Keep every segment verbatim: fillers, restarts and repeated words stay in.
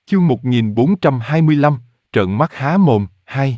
Chương một nghìn bốn trăm hai mươi lăm, trợn mắt há mồm, hai.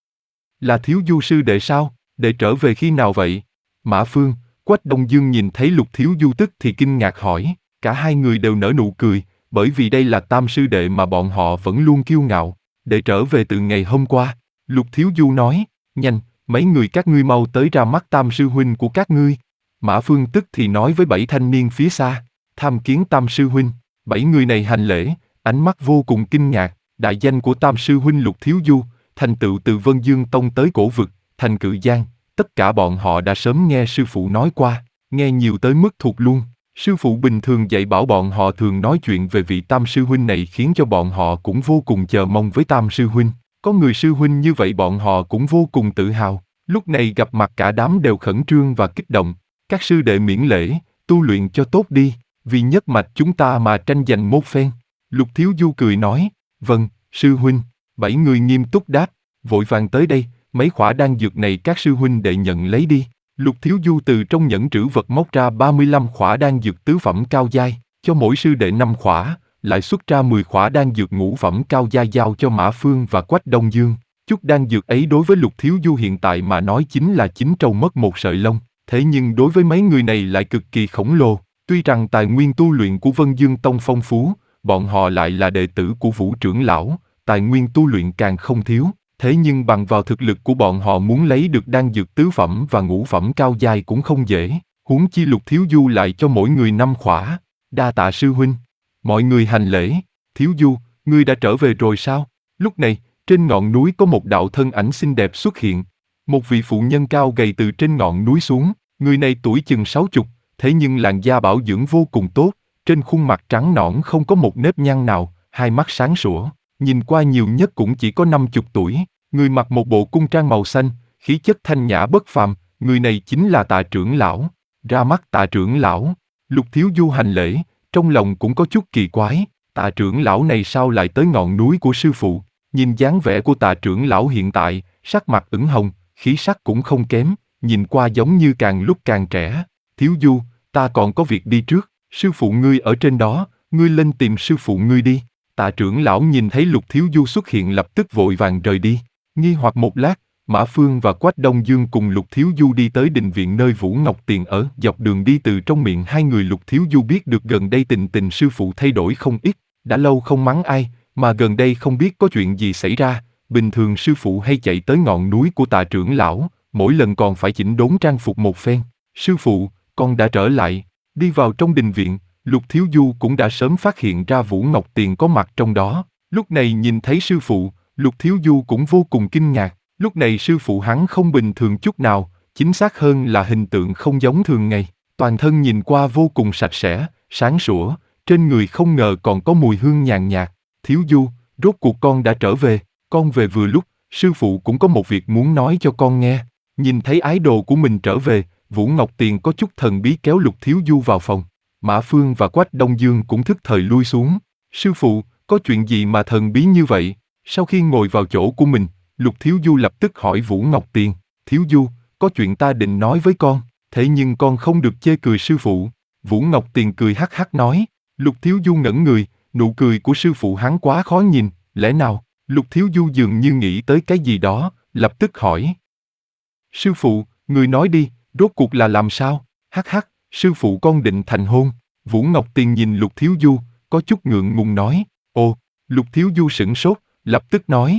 Là Thiếu Du sư đệ sao, đệ trở về khi nào vậy? Mã Phương, Quách Đông Dương nhìn thấy Lục Thiếu Du tức thì kinh ngạc hỏi, cả hai người đều nở nụ cười, bởi vì đây là tam sư đệ mà bọn họ vẫn luôn kiêu ngạo. Đệ trở về từ ngày hôm qua. Lục Thiếu Du nói, nhanh, mấy người các ngươi mau tới ra mắt tam sư huynh của các ngươi. Mã Phương tức thì nói với bảy thanh niên phía xa, tham kiến tam sư huynh. Bảy người này hành lễ, ánh mắt vô cùng kinh ngạc. Đại danh của tam sư huynh Lục Thiếu Du, thành tựu từ Vân Dương Tông tới Cổ Vực, thành Cự Giang, tất cả bọn họ đã sớm nghe sư phụ nói qua, nghe nhiều tới mức thuộc luôn. Sư phụ bình thường dạy bảo bọn họ thường nói chuyện về vị tam sư huynh này khiến cho bọn họ cũng vô cùng chờ mong với tam sư huynh. Có người sư huynh như vậy bọn họ cũng vô cùng tự hào. Lúc này gặp mặt cả đám đều khẩn trương và kích động. Các sư đệ miễn lễ, tu luyện cho tốt đi, vì nhất mạch chúng ta mà tranh giành một phen. Lục Thiếu Du cười nói, vâng, sư huynh. Bảy người nghiêm túc đáp, vội vàng tới đây, mấy khỏa đan dược này các sư huynh đệ nhận lấy đi. Lục Thiếu Du từ trong nhẫn trữ vật móc ra ba mươi lăm khỏa đan dược tứ phẩm cao giai, cho mỗi sư đệ năm khỏa, lại xuất ra mười khỏa đan dược ngũ phẩm cao giai giao cho Mã Phương và Quách Đông Dương. Chút đan dược ấy đối với Lục Thiếu Du hiện tại mà nói chính là chín trâu mất một sợi lông, thế nhưng đối với mấy người này lại cực kỳ khổng lồ. Tuy rằng tài nguyên tu luyện của Vân Dương Tông phong phú, bọn họ lại là đệ tử của Vũ trưởng lão, tài nguyên tu luyện càng không thiếu. Thế nhưng bằng vào thực lực của bọn họ muốn lấy được đan dược tứ phẩm và ngũ phẩm cao giai cũng không dễ, huống chi Lục Thiếu Du lại cho mỗi người năm khỏa. Đa tạ sư huynh. Mọi người hành lễ. Thiếu Du, ngươi đã trở về rồi sao? Lúc này, trên ngọn núi có một đạo thân ảnh xinh đẹp xuất hiện. Một vị phụ nhân cao gầy từ trên ngọn núi xuống, người này tuổi chừng sáu chục, thế nhưng làn da bảo dưỡng vô cùng tốt, trên khuôn mặt trắng nõn không có một nếp nhăn nào, hai mắt sáng sủa, nhìn qua nhiều nhất cũng chỉ có năm chục tuổi. Người mặc một bộ cung trang màu xanh, khí chất thanh nhã bất phàm, người này chính là Tạ trưởng lão. Ra mắt Tạ trưởng lão, Lục Thiếu Du hành lễ, trong lòng cũng có chút kỳ quái, Tạ trưởng lão này sao lại tới ngọn núi của sư phụ? Nhìn dáng vẻ của Tạ trưởng lão hiện tại, sắc mặt ửng hồng, khí sắc cũng không kém, nhìn qua giống như càng lúc càng trẻ. Thiếu Du, ta còn có việc đi trước, sư phụ ngươi ở trên đó, ngươi lên tìm sư phụ ngươi đi. Tạ trưởng lão nhìn thấy Lục Thiếu Du xuất hiện lập tức vội vàng rời đi. Nghi hoặc một lát, Mã Phương và Quách Đông Dương cùng Lục Thiếu Du đi tới đình viện nơi Vũ Ngọc Tiền ở. Dọc đường đi từ trong miệng hai người Lục Thiếu Du biết được gần đây tình tình sư phụ thay đổi không ít, đã lâu không mắng ai, mà gần đây không biết có chuyện gì xảy ra. Bình thường sư phụ hay chạy tới ngọn núi của Tạ trưởng lão, mỗi lần còn phải chỉnh đốn trang phục một phen. Sư phụ, con đã trở lại. Đi vào trong đình viện, Lục Thiếu Du cũng đã sớm phát hiện ra Vũ Ngọc Tiền có mặt trong đó. Lúc này nhìn thấy sư phụ, Lục Thiếu Du cũng vô cùng kinh ngạc. Lúc này sư phụ hắn không bình thường chút nào, chính xác hơn là hình tượng không giống thường ngày. Toàn thân nhìn qua vô cùng sạch sẽ, sáng sủa, trên người không ngờ còn có mùi hương nhàn nhạt. Thiếu Du, rốt cuộc con đã trở về, con về vừa lúc, sư phụ cũng có một việc muốn nói cho con nghe. Nhìn thấy ái đồ của mình trở về, Vũ Ngọc Tiền có chút thần bí kéo Lục Thiếu Du vào phòng. Mã Phương và Quách Đông Dương cũng thức thời lui xuống. Sư phụ, có chuyện gì mà thần bí như vậy? Sau khi ngồi vào chỗ của mình, Lục Thiếu Du lập tức hỏi Vũ Ngọc Tiền, Thiếu Du, có chuyện ta định nói với con, thế nhưng con không được chê cười sư phụ. Vũ Ngọc Tiền cười hắc hắc nói. Lục Thiếu Du ngẩn người, nụ cười của sư phụ hắn quá khó nhìn, lẽ nào? Lục Thiếu Du dường như nghĩ tới cái gì đó, lập tức hỏi. Sư phụ, người nói đi, rốt cuộc là làm sao? Hắc hắc, sư phụ con định thành hôn. Vũ Ngọc Tiền nhìn Lục Thiếu Du, có chút ngượng ngùng nói. Ồ, Lục Thiếu Du sửng sốt, lập tức nói.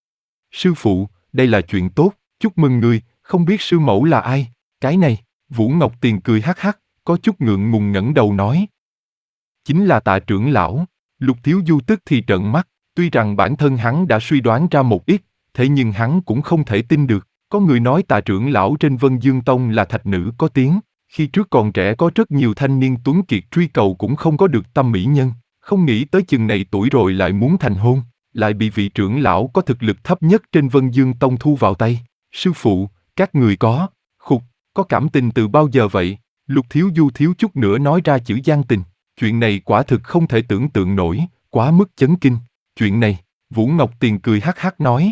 Sư phụ, đây là chuyện tốt, chúc mừng người, không biết sư mẫu là ai? Cái này, Vũ Ngọc Tiền cười hắc hắc, có chút ngượng ngùng ngẩng đầu nói. Chính là Tạ trưởng lão. Lục Thiếu Du tức thì trợn mắt, tuy rằng bản thân hắn đã suy đoán ra một ít, thế nhưng hắn cũng không thể tin được. Có người nói Tạ trưởng lão trên Vân Dương Tông là thạch nữ có tiếng, khi trước còn trẻ có rất nhiều thanh niên tuấn kiệt truy cầu cũng không có được tâm mỹ nhân, không nghĩ tới chừng này tuổi rồi lại muốn thành hôn, lại bị vị trưởng lão có thực lực thấp nhất trên Vân Dương Tông thu vào tay. Sư phụ, các người có, khục, có cảm tình từ bao giờ vậy? Lục Thiếu Du thiếu chút nữa nói ra chữ gian tình, chuyện này quả thực không thể tưởng tượng nổi, quá mức chấn kinh. Chuyện này, Vũ Ngọc Tiền cười hắc hắc nói.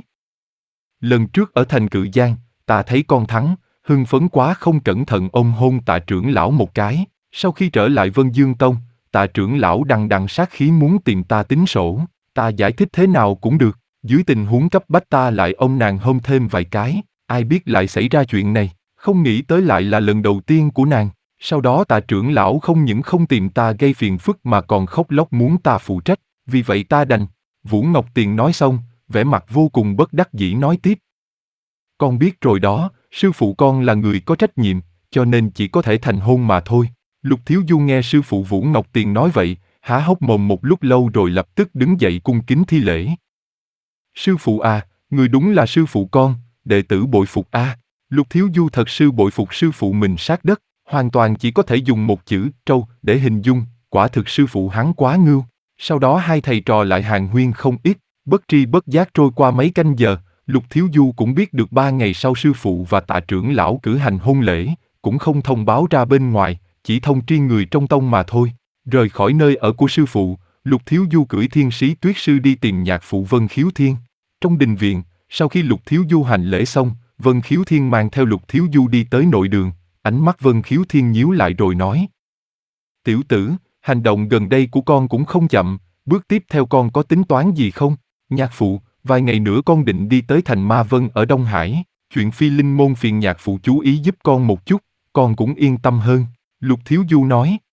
Lần trước ở thành Cự Giang, ta thấy con thắng, hưng phấn quá không cẩn thận ôm hôn Tạ trưởng lão một cái, sau khi trở lại Vân Dương Tông, Tạ trưởng lão đằng đằng sát khí muốn tìm ta tính sổ, Ta giải thích thế nào cũng được, dưới tình huống cấp bách ta lại ôm nàng hôn thêm vài cái, ai biết lại xảy ra chuyện này, không nghĩ tới lại là lần đầu tiên của nàng. Sau đó Tạ trưởng lão không những không tìm ta gây phiền phức mà còn khóc lóc muốn ta phụ trách, vì vậy ta đành. Vũ Ngọc Tiền nói xong, vẻ mặt vô cùng bất đắc dĩ nói tiếp. Con biết rồi đó, sư phụ con là người có trách nhiệm, cho nên chỉ có thể thành hôn mà thôi. Lục Thiếu Du nghe sư phụ Vũ Ngọc Tiền nói vậy, há hốc mồm một lúc lâu rồi lập tức đứng dậy cung kính thi lễ. Sư phụ à, người đúng là sư phụ con, đệ tử bội phục a. À. Lục Thiếu Du thật sự bội phục sư phụ mình sát đất, hoàn toàn chỉ có thể dùng một chữ trâu để hình dung, quả thực sư phụ hắn quá ngưu. Sau đó hai thầy trò lại hàn huyên không ít, bất tri bất giác trôi qua mấy canh giờ, Lục Thiếu Du cũng biết được ba ngày sau sư phụ và Tạ trưởng lão cử hành hôn lễ, cũng không thông báo ra bên ngoài, chỉ thông tri người trong tông mà thôi. Rời khỏi nơi ở của sư phụ, Lục Thiếu Du cưỡi Thiên Sĩ Tuyết Sư đi tìm nhạc phụ Vân Khiếu Thiên. Trong đình viện, sau khi Lục Thiếu Du hành lễ xong, Vân Khiếu Thiên mang theo Lục Thiếu Du đi tới nội đường, ánh mắt Vân Khiếu Thiên nhíu lại rồi nói. Tiểu tử, hành động gần đây của con cũng không chậm, bước tiếp theo con có tính toán gì không? Nhạc phụ, vài ngày nữa con định đi tới thành Ma Vân ở Đông Hải, chuyện phi linh môn phiền nhạc phụ chú ý giúp con một chút, con cũng yên tâm hơn. Lục Thiếu Du nói.